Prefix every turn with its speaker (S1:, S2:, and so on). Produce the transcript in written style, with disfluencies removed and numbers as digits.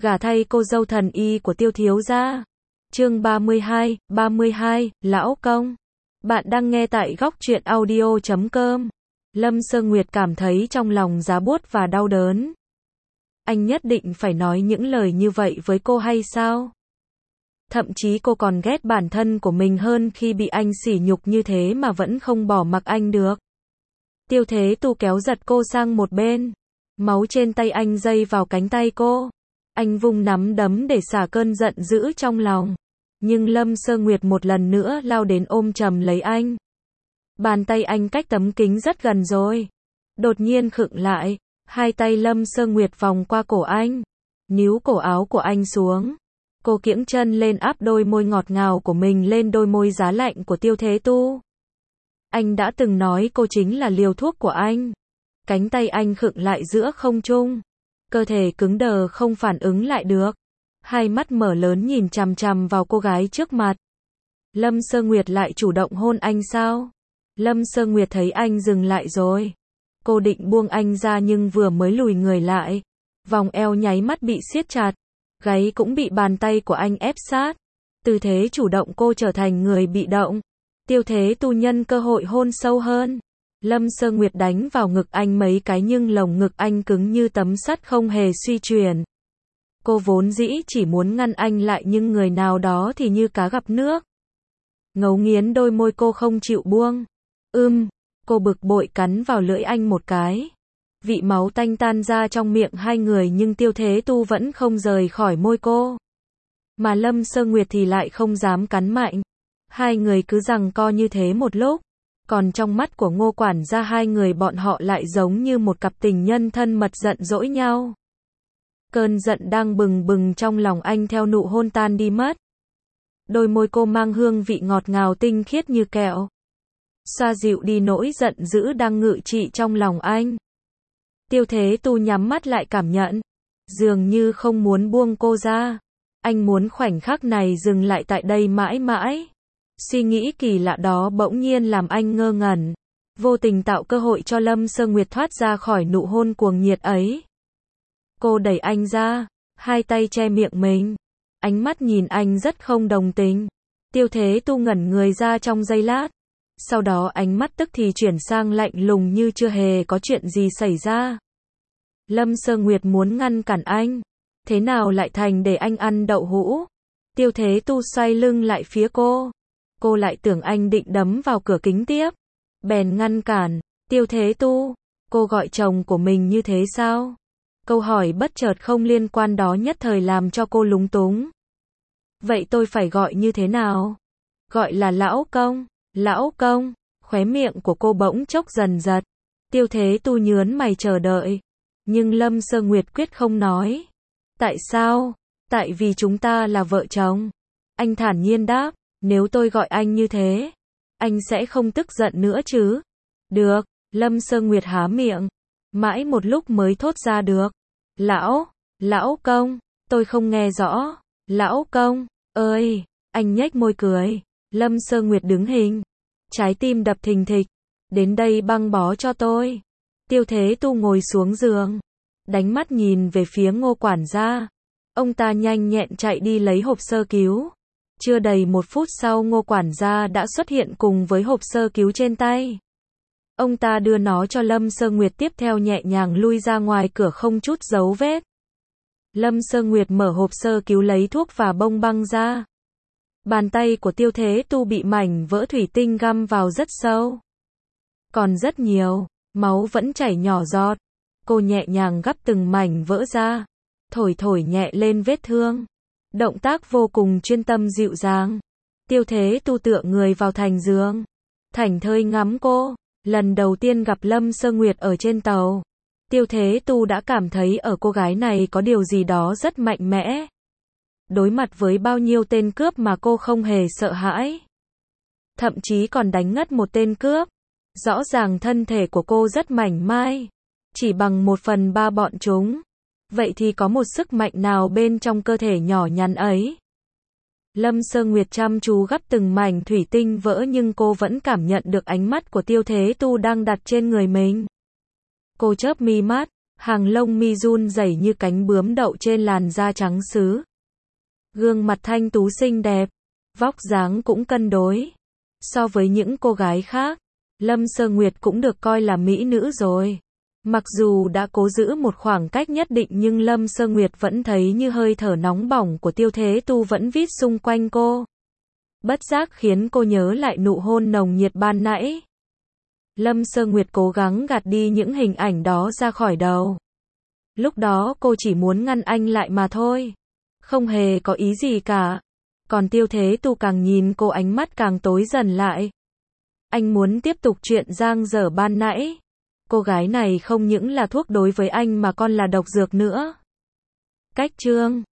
S1: gả thay cô dâu thần y của Tiêu thiếu gia. Chương 32, lão công. Bạn đang nghe tại góc truyện audio.com. Lâm Sơ Nguyệt cảm thấy trong lòng giá buốt và đau đớn. Anh nhất định phải nói những lời như vậy với cô hay sao? Thậm chí cô còn ghét bản thân của mình hơn khi bị anh sỉ nhục như thế mà vẫn không bỏ mặc anh được. Tiêu Thế Tu kéo giật cô sang một bên. Máu trên tay anh dây vào cánh tay cô. Anh vung nắm đấm để xả cơn giận dữ trong lòng. Nhưng Lâm Sơ Nguyệt một lần nữa lao đến ôm chầm lấy anh. Bàn tay anh cách tấm kính rất gần rồi. Đột nhiên khựng lại. Hai tay Lâm Sơ Nguyệt vòng qua cổ anh. Níu cổ áo của anh xuống. Cô kiễng chân lên áp đôi môi ngọt ngào của mình lên đôi môi giá lạnh của Tiêu Thế Tu. Anh đã từng nói cô chính là liều thuốc của anh. Cánh tay anh khựng lại giữa không trung. Cơ thể cứng đờ không phản ứng lại được. Hai mắt mở lớn nhìn chằm chằm vào cô gái trước mặt. Lâm Sơ Nguyệt lại chủ động hôn anh sao? Lâm Sơ Nguyệt thấy anh dừng lại rồi. Cô định buông anh ra nhưng vừa mới lùi người lại. Vòng eo nháy mắt bị siết chặt. Gáy cũng bị bàn tay của anh ép sát. Tư thế chủ động cô trở thành người bị động. Tiêu Thế Tu nhân cơ hội hôn sâu hơn. Lâm Sơ Nguyệt đánh vào ngực anh mấy cái nhưng lồng ngực anh cứng như tấm sắt không hề suy chuyển. Cô vốn dĩ chỉ muốn ngăn anh lại nhưng người nào đó thì như cá gặp nước. Ngấu nghiến đôi môi cô không chịu buông. Cô bực bội cắn vào lưỡi anh một cái. Vị máu tanh tan ra trong miệng hai người nhưng Tiêu Thế Tu vẫn không rời khỏi môi cô. Mà Lâm Sơ Nguyệt thì lại không dám cắn mạnh. Hai người cứ giằng co như thế một lúc. Còn trong mắt của Ngô quản gia hai người bọn họ lại giống như một cặp tình nhân thân mật giận dỗi nhau. Cơn giận đang bừng bừng trong lòng anh theo nụ hôn tan đi mất. Đôi môi cô mang hương vị ngọt ngào tinh khiết như kẹo. Xoa dịu đi nỗi giận dữ đang ngự trị trong lòng anh. Tiêu Thế Tu nhắm mắt lại cảm nhận. Dường như không muốn buông cô ra. Anh muốn khoảnh khắc này dừng lại tại đây mãi mãi. Suy nghĩ kỳ lạ đó bỗng nhiên làm anh ngơ ngẩn. Vô tình tạo cơ hội cho Lâm Sơ Nguyệt thoát ra khỏi nụ hôn cuồng nhiệt ấy. Cô đẩy anh ra. Hai tay che miệng mình. Ánh mắt nhìn anh rất không đồng tình. Tiêu Thế Tu ngẩn người ra trong giây lát. Sau đó ánh mắt tức thì chuyển sang lạnh lùng như chưa hề có chuyện gì xảy ra. Lâm Sơ Nguyệt muốn ngăn cản anh. Thế nào lại thành để anh ăn đậu hũ? Tiêu Thế Tu xoay lưng lại phía cô. Cô lại tưởng anh định đấm vào cửa kính tiếp. Bèn ngăn cản. Tiêu Thế Tu, cô gọi chồng của mình như thế sao? Câu hỏi bất chợt không liên quan đó nhất thời làm cho cô lúng túng. Vậy tôi phải gọi như thế nào? Gọi là lão công. Lão công. Khóe miệng của cô bỗng chốc dần giật. Tiêu Thế Tu nhớn mày chờ đợi. Nhưng Lâm Sơ Nguyệt quyết không nói. Tại sao? Tại vì chúng ta là vợ chồng. Anh thản nhiên đáp. Nếu tôi gọi anh như thế, anh sẽ không tức giận nữa chứ? Được. Lâm Sơ Nguyệt há miệng. Mãi một lúc mới thốt ra được. Lão công, tôi không nghe rõ. Lão công, ơi, anh nhếch môi cười. Lâm Sơ Nguyệt đứng hình. Trái tim đập thình thịch. Đến đây băng bó cho tôi. Tiêu Thế Tu ngồi xuống giường. Đánh mắt nhìn về phía Ngô quản gia. Ông ta nhanh nhẹn chạy đi lấy hộp sơ cứu. Chưa đầy một phút sau Ngô quản gia đã xuất hiện cùng với hộp sơ cứu trên tay. Ông ta đưa nó cho Lâm Sơ Nguyệt tiếp theo nhẹ nhàng lui ra ngoài cửa không chút dấu vết. Lâm Sơ Nguyệt mở hộp sơ cứu lấy thuốc và bông băng ra. Bàn tay của Tiêu Thế Tu bị mảnh vỡ thủy tinh găm vào rất sâu. Còn rất nhiều, máu vẫn chảy nhỏ giọt. Cô nhẹ nhàng gắp từng mảnh vỡ ra. Thổi nhẹ lên vết thương. Động tác vô cùng chuyên tâm dịu dàng. Tiêu Thế Tu tựa người vào thành giường. Thảnh thơi ngắm cô. Lần đầu tiên gặp Lâm Sơ Nguyệt ở trên tàu. Tiêu Thế Tu đã cảm thấy ở cô gái này có điều gì đó rất mạnh mẽ. Đối mặt với bao nhiêu tên cướp mà cô không hề sợ hãi. Thậm chí còn đánh ngất một tên cướp. Rõ ràng thân thể của cô rất mảnh mai. Chỉ bằng 1/3 bọn chúng. Vậy thì có một sức mạnh nào bên trong cơ thể nhỏ nhắn ấy? Lâm Sơ Nguyệt chăm chú gắp từng mảnh thủy tinh vỡ nhưng cô vẫn cảm nhận được ánh mắt của Tiêu Thế Tu đang đặt trên người mình. Cô chớp mi mắt, Hàng lông mi run rẩy như cánh bướm đậu trên làn da trắng sứ. Gương mặt thanh tú xinh đẹp, vóc dáng cũng cân đối. So với những cô gái khác, Lâm Sơ Nguyệt cũng được coi là mỹ nữ rồi. Mặc dù đã cố giữ một khoảng cách nhất định nhưng Lâm Sơ Nguyệt vẫn thấy như hơi thở nóng bỏng của Tiêu Thế Tu vẫn vít xung quanh cô. Bất giác khiến cô nhớ lại nụ hôn nồng nhiệt ban nãy. Lâm Sơ Nguyệt cố gắng gạt đi những hình ảnh đó ra khỏi đầu. Lúc đó cô chỉ muốn ngăn anh lại mà thôi. Không hề có ý gì cả. Còn Tiêu Thế Tu càng nhìn cô ánh mắt càng tối dần lại. Anh muốn tiếp tục chuyện dang dở ban nãy. Cô gái này không những là thuốc đối với anh mà còn là độc dược nữa. Cách chương